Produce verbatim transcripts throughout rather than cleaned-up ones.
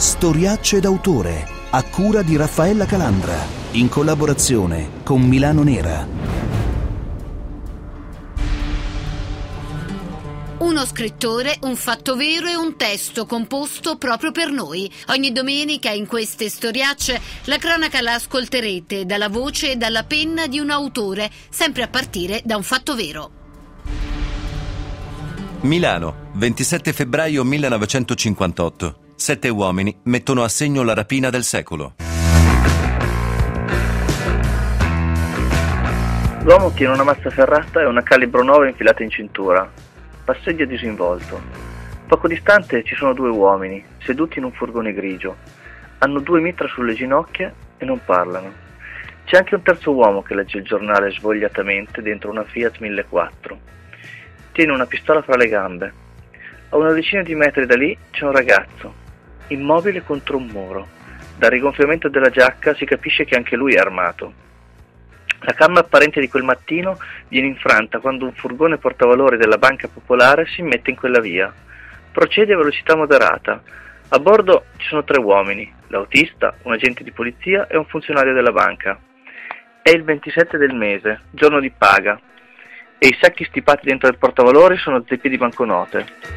Storiacce d'autore, a cura di Raffaella Calandra, in collaborazione con Milano Nera. Uno scrittore, un fatto vero e un testo composto proprio per noi. Ogni domenica in queste storiacce la cronaca la ascolterete dalla voce e dalla penna di un autore, sempre a partire da un fatto vero. Milano, ventisette febbraio millenovecentocinquantotto. Sette uomini mettono a segno la rapina del secolo. L'uomo tiene una mazza ferrata e una calibro nove infilata in cintura. Passeggia disinvolto. Poco distante ci sono due uomini, seduti in un furgone grigio. Hanno due mitra sulle ginocchia e non parlano. C'è anche un terzo uomo che legge il giornale svogliatamente dentro una Fiat millequattro. Tiene una pistola fra le gambe. A una decina di metri da lì c'è un ragazzo, immobile contro un muro. Dal rigonfiamento della giacca si capisce che anche lui è armato. La calma apparente di quel mattino viene infranta quando un furgone portavalori della Banca Popolare si mette in quella via. Procede a velocità moderata. A bordo ci sono tre uomini, l'autista, un agente di polizia e un funzionario della banca. È il ventisette del mese, giorno di paga, e i sacchi stipati dentro il portavalori sono zeppi di banconote.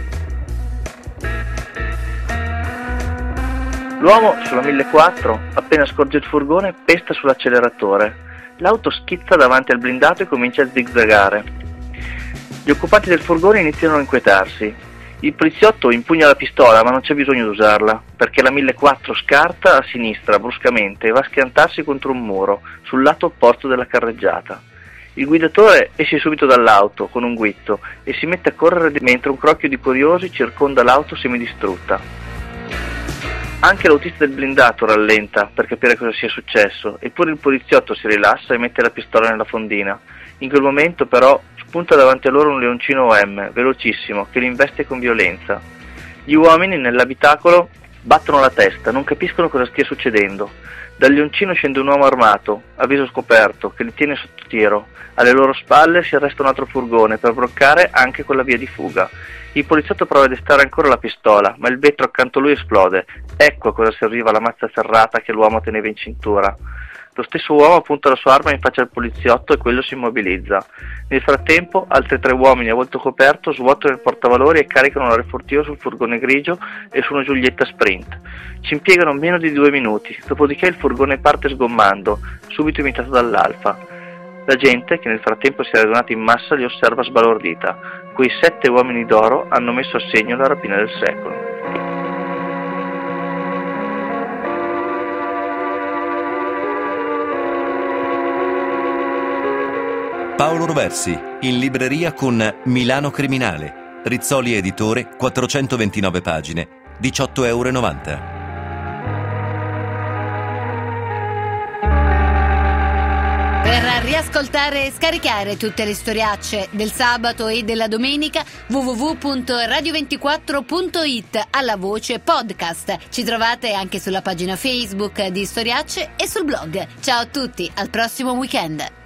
L'uomo sulla millequattro, appena scorge il furgone, pesta sull'acceleratore. L'auto schizza davanti al blindato e comincia a zigzagare. Gli occupanti del furgone iniziano a inquietarsi. Il poliziotto impugna la pistola, ma non c'è bisogno di usarla, perché la millequattro scarta a sinistra bruscamente e va a schiantarsi contro un muro, sul lato opposto della carreggiata. Il guidatore esce subito dall'auto con un guizzo e si mette a correre mentre un crocchio di curiosi circonda l'auto semidistrutta. Anche l'autista del blindato rallenta per capire cosa sia successo, eppure il poliziotto si rilassa e mette la pistola nella fondina. In quel momento però spunta davanti a loro un leoncino O M, velocissimo, che li investe con violenza. Gli uomini nell'abitacolo battono la testa, non capiscono cosa stia succedendo. Dal leoncino scende un uomo armato, a viso scoperto, che li tiene sotto tiro. Alle loro spalle si arresta un altro furgone per bloccare anche quella via di fuga. Il poliziotto prova a destare ancora la pistola, ma il vetro accanto a lui esplode. Ecco a cosa serviva la mazza ferrata che l'uomo teneva in cintura. Lo stesso uomo punta la sua arma in faccia al poliziotto e quello si immobilizza. Nel frattempo, altri tre uomini a volto coperto svuotano il portavalori e caricano la refurtiva sul furgone grigio e su una Giulietta Sprint. Ci impiegano meno di due minuti, dopodiché il furgone parte sgommando, subito imitato dall'Alfa. La gente, che nel frattempo si è radunata in massa, li osserva sbalordita. Quei sette uomini d'oro hanno messo a segno la rapina del secolo. Paolo Roversi, in libreria con Milano Criminale. Rizzoli Editore, quattrocentoventinove pagine, diciotto euro e novanta. Per riascoltare e scaricare tutte le storiacce del sabato e della domenica, w w w punto radio ventiquattro punto i t, alla voce podcast. Ci trovate anche sulla pagina Facebook di Storiacce e sul blog. Ciao a tutti, al prossimo weekend.